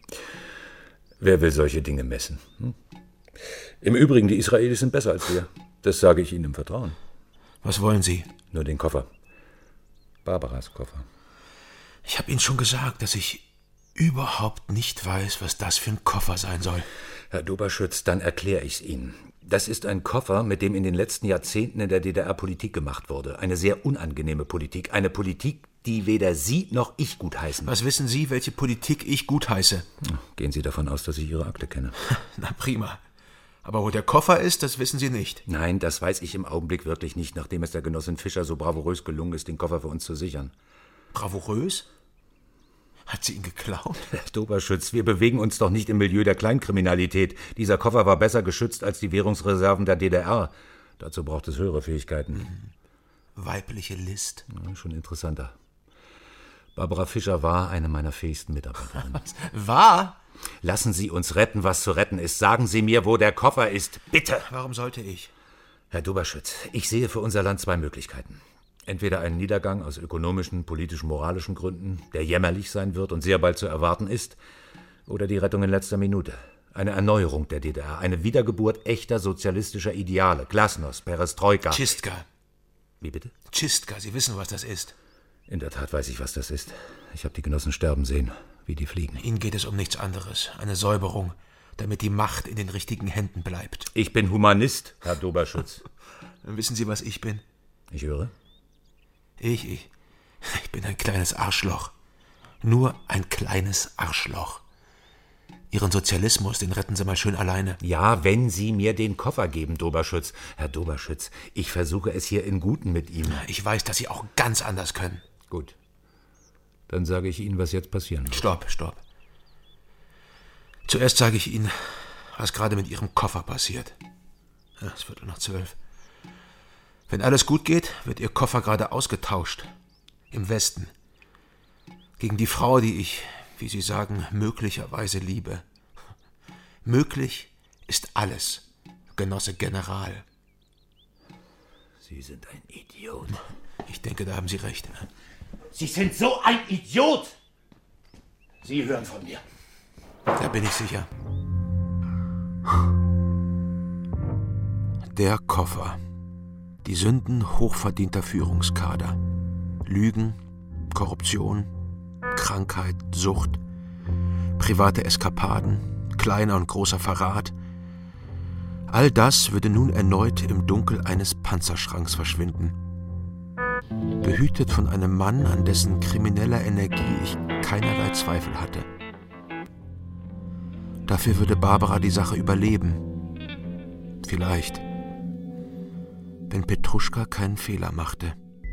Wer will solche Dinge messen? Hm? Im Übrigen, die Israelis sind besser als wir. Das sage ich Ihnen im Vertrauen. Was wollen Sie? Nur den Koffer. Barbaras Koffer. Ich habe Ihnen schon gesagt, dass ich überhaupt nicht weiß, was das für ein Koffer sein soll. Herr Doberschütz, dann erkläre ich es Ihnen. Das ist ein Koffer, mit dem in den letzten Jahrzehnten in der D D R Politik gemacht wurde. Eine sehr unangenehme Politik. Eine Politik, die weder Sie noch ich gutheißen. Was wissen Sie, welche Politik ich gutheiße? Gehen Sie davon aus, dass ich Ihre Akte kenne. Na prima. Aber wo der Koffer ist, das wissen Sie nicht. Nein, das weiß ich im Augenblick wirklich nicht, nachdem es der Genossin Fischer so bravourös gelungen ist, den Koffer für uns zu sichern. Bravourös? Hat sie ihn geklaut? Herr Doberschütz, wir bewegen uns doch nicht im Milieu der Kleinkriminalität. Dieser Koffer war besser geschützt als die Währungsreserven der D D R. Dazu braucht es höhere Fähigkeiten. Weibliche List. Ja, schon interessanter. Barbara Fischer war eine meiner fähigsten Mitarbeiterinnen. War? Lassen Sie uns retten, was zu retten ist. Sagen Sie mir, wo der Koffer ist. Bitte! Warum sollte ich? Herr Doberschütz, ich sehe für unser Land zwei Möglichkeiten. Entweder einen Niedergang aus ökonomischen, politischen, moralischen Gründen, der jämmerlich sein wird und sehr bald zu erwarten ist, oder die Rettung in letzter Minute. Eine Erneuerung der D D R, eine Wiedergeburt echter sozialistischer Ideale. Glasnost, Perestroika. Tschistka. Wie bitte? Tschistka, Sie wissen, was das ist. In der Tat weiß ich, was das ist. Ich habe die Genossen sterben sehen, wie die fliegen. Ihnen geht es um nichts anderes. Eine Säuberung, damit die Macht in den richtigen Händen bleibt. Ich bin Humanist, Herr Doberschütz. Wissen Sie, was ich bin? Ich höre. Ich, ich, ich bin ein kleines Arschloch. Nur ein kleines Arschloch. Ihren Sozialismus, den retten Sie mal schön alleine. Ja, wenn Sie mir den Koffer geben, Doberschütz. Herr Doberschütz, ich versuche es hier in Guten mit ihm. Ich weiß, dass Sie auch ganz anders können. Gut. Dann sage ich Ihnen, was jetzt passieren wird. Stopp, stopp. Zuerst sage ich Ihnen, was gerade mit Ihrem Koffer passiert. Ja, es wird nach zwölf. Wenn alles gut geht, wird Ihr Koffer gerade ausgetauscht. Im Westen. Gegen die Frau, die ich, wie Sie sagen, möglicherweise liebe. Möglich ist alles, Genosse General. Sie sind ein Idiot. Ich denke, da haben Sie recht. Sie sind so ein Idiot! Sie hören von mir. Da bin ich sicher. Der Koffer. Die Sünden hochverdienter Führungskader. Lügen, Korruption, Krankheit, Sucht, private Eskapaden, kleiner und großer Verrat. All das würde nun erneut im Dunkel eines Panzerschranks verschwinden. Behütet von einem Mann, an dessen krimineller Energie ich keinerlei Zweifel hatte. Dafür würde Barbara die Sache überleben. Vielleicht. Wenn Petruschka keinen Fehler machte.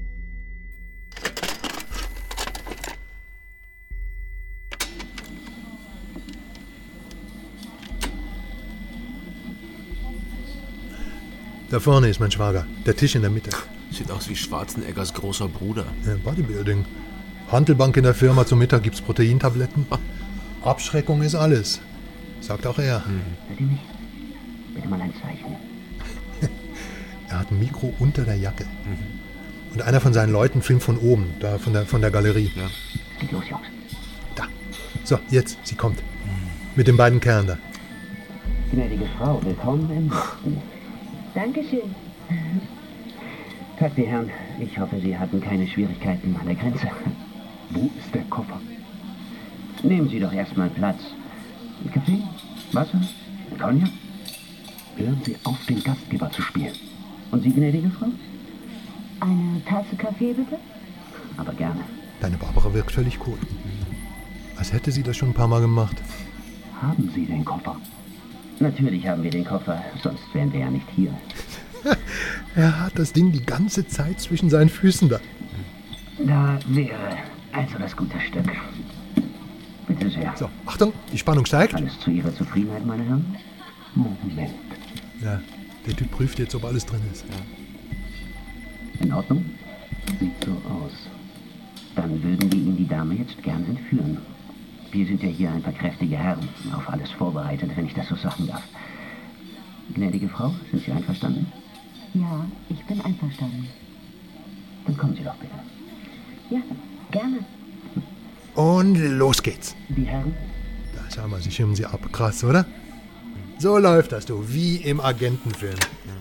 Da vorne ist mein Schwager. Der Tisch in der Mitte. Sieht aus wie Schwarzeneggers großer Bruder. Ja, Bodybuilding. Handelbank in der Firma, zum Mittag gibt's Proteintabletten. Abschreckung ist alles. Sagt auch er. Hört ihr mich? Bitte mal ein Zeichen. Er hat ein Mikro unter der Jacke. Mhm. Und einer von seinen Leuten filmt von oben, da von der, von der Galerie. Ja. Geht los, Jungs. Da. So, jetzt, sie kommt. Mhm. Mit den beiden Kerlen da. Gnädige Frau, willkommen im Westen. Dankeschön. Tag, die Herren. Ich hoffe, Sie hatten keine Schwierigkeiten an der Grenze. Wo ist der Koffer? Nehmen Sie doch erstmal Platz. Kaffee? Wasser? Cognac? Hören Sie auf, den Gastgeber zu spielen. Und Sie, gnädige Frau? Eine Tasse Kaffee, bitte? Aber gerne. Deine Barbara wirkt völlig cool. Als hätte sie das schon ein paar Mal gemacht. Haben Sie den Koffer? Natürlich haben wir den Koffer, sonst wären wir ja nicht hier. Er hat das Ding die ganze Zeit zwischen seinen Füßen da. Da wäre also das gute Stück. Bitte sehr. So, Achtung, die Spannung steigt. Alles zu Ihrer Zufriedenheit, meine Herren? Moment. Ja, der Typ prüft jetzt, ob alles drin ist. In Ordnung? Sieht so aus. Dann würden wir Ihnen die Dame jetzt gern entführen. Wir sind ja hier ein paar kräftige Herren, auf alles vorbereitet, wenn ich das so sagen darf. Gnädige Frau, sind Sie einverstanden? Ja, ich bin einverstanden. Dann kommen Sie doch bitte. Ja, gerne. Und los geht's. Die Herren? Da schauen wir, Sie schirmen sie ab. Krass, oder? So läuft das, du, wie im Agentenfilm.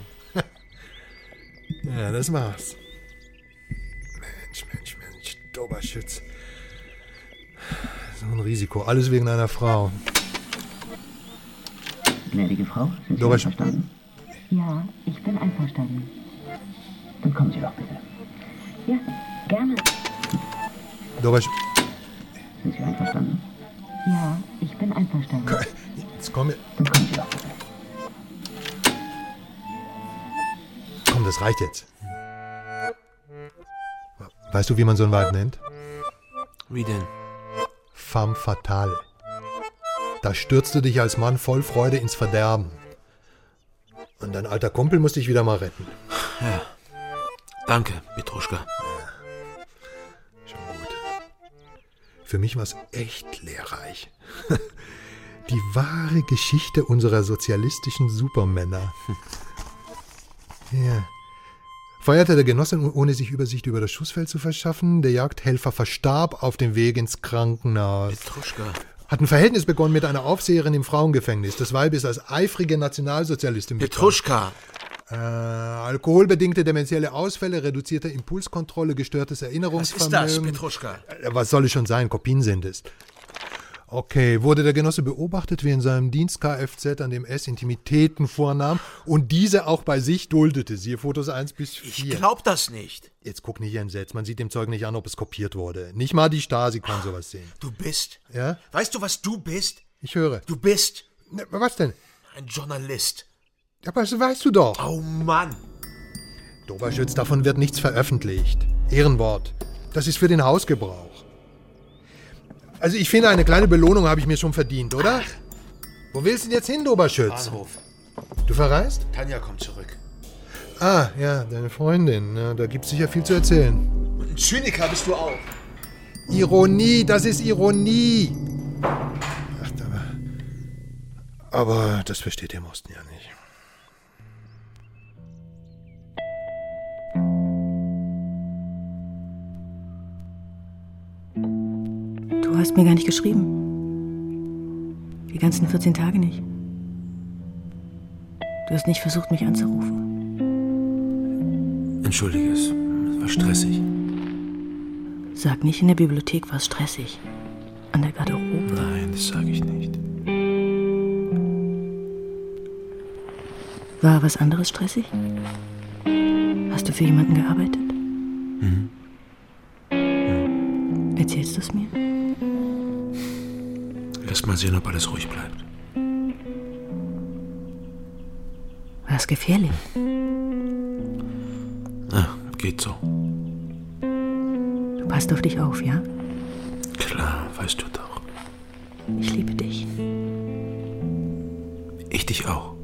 Ja, das war's. Mensch, Mensch, Mensch, Doberschütz. So ein Risiko, alles wegen einer Frau. Gnädige Frau, sind Sie Dobersch- einverstanden? Ja, ich bin einverstanden. Dann kommen Sie doch bitte. Ja, gerne. Dobersch... Sind Sie einverstanden? Ja, ich bin einverstanden. Jetzt komm, Dann kommen Sie doch bitte. komm, das reicht jetzt. Weißt du, wie man so ein Weib nennt? Wie denn? Femme fatale. Da stürzt du dich als Mann voll Freude ins Verderben. Und dein alter Kumpel muss dich wieder mal retten. Ja. Danke, Petruschka. Schon gut. Für mich war es echt lehrreich. Die wahre Geschichte unserer sozialistischen Supermänner. Ja. Feuerte der Genosse, ohne sich Übersicht über das Schussfeld zu verschaffen. Der Jagdhelfer verstarb auf dem Weg ins Krankenhaus. Petruschka. Hat ein Verhältnis begonnen mit einer Aufseherin im Frauengefängnis. Das Weib ist als eifrige Nationalsozialistin bekannt. Petruschka. Äh, alkoholbedingte dementielle Ausfälle, reduzierte Impulskontrolle, gestörtes Was Erinnerungsvermögen. ist das, Petruschka? Äh, Was soll es schon sein? Kopien sind es. Okay, wurde der Genosse beobachtet, wie in seinem Dienst-Kfz, an dem S Intimitäten vornahm und diese auch bei sich duldete. Siehe Fotos eins bis vier. Ich glaub das nicht. Jetzt guck nicht entsetzt. Man sieht dem Zeug nicht an, ob es kopiert wurde. Nicht mal die Stasi kann sowas sehen. Du bist. Ja? Weißt du, was du bist? Ich höre. Du bist. Ne, was denn? Ein Journalist. Ja, aber das weißt du doch. Oh Mann. Doberschütz, davon wird nichts veröffentlicht. Ehrenwort. Das ist für den Hausgebrauch. Also ich finde, eine kleine Belohnung habe ich mir schon verdient, oder? Ach. Wo willst du denn jetzt hin, Doberschütz? Bahnhof. Du verreist? Tanja kommt zurück. Ah, ja, deine Freundin. Ja, da gibt's sicher viel zu erzählen. Und ein Zyniker bist du auch. Ironie, das ist Ironie. Ach, aber, aber das versteht ihr im Osten ja nicht. Du hast mir gar nicht geschrieben. Die ganzen vierzehn Tage nicht. Du hast nicht versucht, mich anzurufen. Entschuldige es. Es war stressig. Sag nicht, in der Bibliothek war es stressig. An der Garderobe. Nein, das sage ich nicht. War was anderes stressig? Hast du für jemanden gearbeitet? Mhm. Erzählst du es mir? Lass mal sehen, ob alles ruhig bleibt. War es gefährlich? Ah, geht so. Du passt auf dich auf, ja? Klar, weißt du doch. Ich liebe dich. Ich dich auch.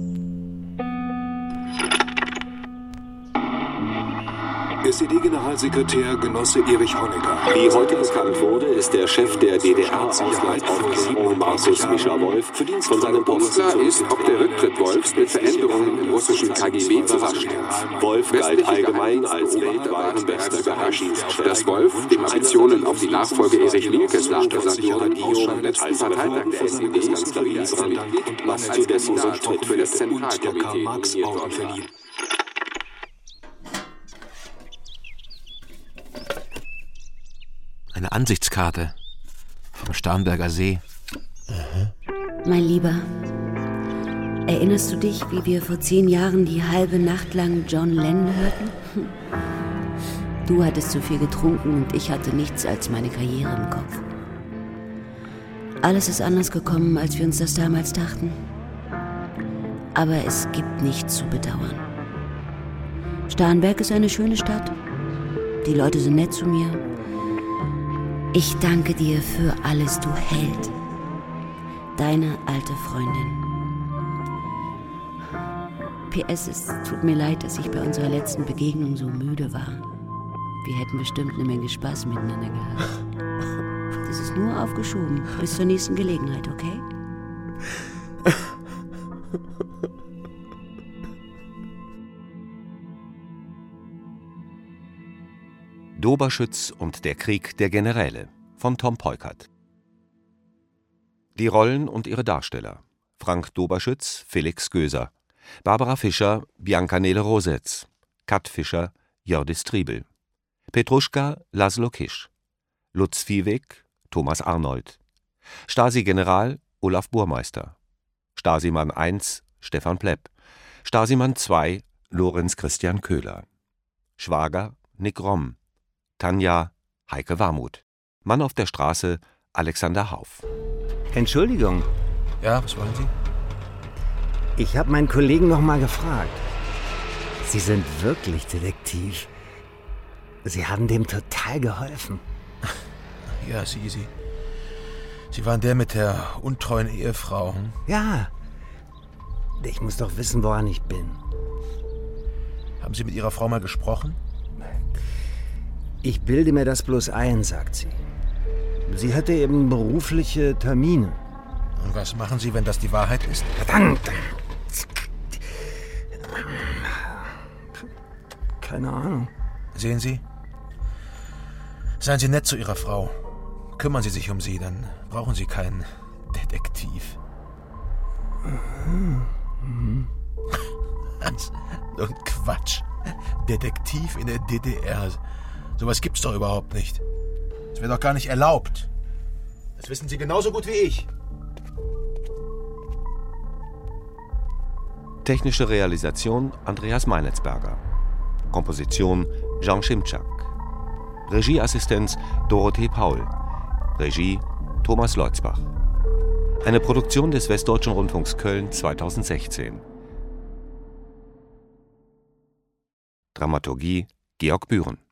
S E D-Generalsekretär Genosse Erich Honecker. Wie heute bekannt wurde, ist der Chef der D D R-Auslandsaufklärung Markus Mischa Wolf von seinem Posten Unklar ist, ob der Rücktritt Wolfs mit Veränderungen im russischen K G B zusammenhängt. Wolf galt allgemein als weltweit bester Geheimdienstchef. Dass Wolf den Petitionen auf die Nachfolge Erich Mielkes nachgesagt wurde, auch schon im letzten als Parteitag der S E D Kanzlerministermitglied, was zu dessen Rücktritt für das führte und der Zentralkomitee Karl-Marx-Orden verliehen. Eine Ansichtskarte vom Starnberger See. Aha. Mein Lieber, erinnerst du dich, wie wir vor zehn Jahren die halbe Nacht lang John Lennon hörten? Du hattest zu viel getrunken und ich hatte nichts als meine Karriere im Kopf. Alles ist anders gekommen, als wir uns das damals dachten. Aber es gibt nichts zu bedauern. Starnberg ist eine schöne Stadt. Die Leute sind nett zu mir. Ich danke dir für alles, du Held. Deine alte Freundin. P S Es tut mir leid, dass ich bei unserer letzten Begegnung so müde war. Wir hätten bestimmt eine Menge Spaß miteinander gehabt. Das ist nur aufgeschoben. Bis zur nächsten Gelegenheit, okay? Doberschütz und der Krieg der Generäle von Tom Peukert. Die Rollen und ihre Darsteller: Frank Doberschütz, Felix Göser, Barbara Fischer, Bianca Nele Rosetz, Kat Fischer, Jördis Triebel, Petruschka, Laszlo Kisch, Lutz Viehweg, Thomas Arnold, Stasi-General, Olaf Burmeister, Stasimann eins, Stefan Plepp, Stasimann zwei, Lorenz Christian Köhler, Schwager, Nick Romm, Tanja, Heike Warmuth, Mann auf der Straße, Alexander Hauff. Entschuldigung. Ja, was wollen Sie? Ich habe meinen Kollegen noch mal gefragt. Sie sind wirklich Detektiv. Sie haben dem total geholfen. Ja, Sie, Sie. Sie waren der mit der untreuen Ehefrau. Hm? Ja. Ich muss doch wissen, woran ich bin. Haben Sie mit Ihrer Frau mal gesprochen? Ich bilde mir das bloß ein, sagt sie. Sie hatte eben berufliche Termine. Und was machen Sie, wenn das die Wahrheit ist? Verdammt! Keine Ahnung. Sehen Sie? Seien Sie nett zu Ihrer Frau. Kümmern Sie sich um sie, dann brauchen Sie keinen Detektiv. Mhm. Was? So ein Quatsch. Detektiv in der D D R. Sowas gibt's doch überhaupt nicht. Das wäre doch gar nicht erlaubt. Das wissen Sie genauso gut wie ich. Technische Realisation Andreas Meinetzberger. Komposition Jean Schimczak. Regieassistenz Dorothee Paul. Regie Thomas Leutzbach. Eine Produktion des Westdeutschen Rundfunks Köln zweitausendsechzehn. Dramaturgie Georg Bühren.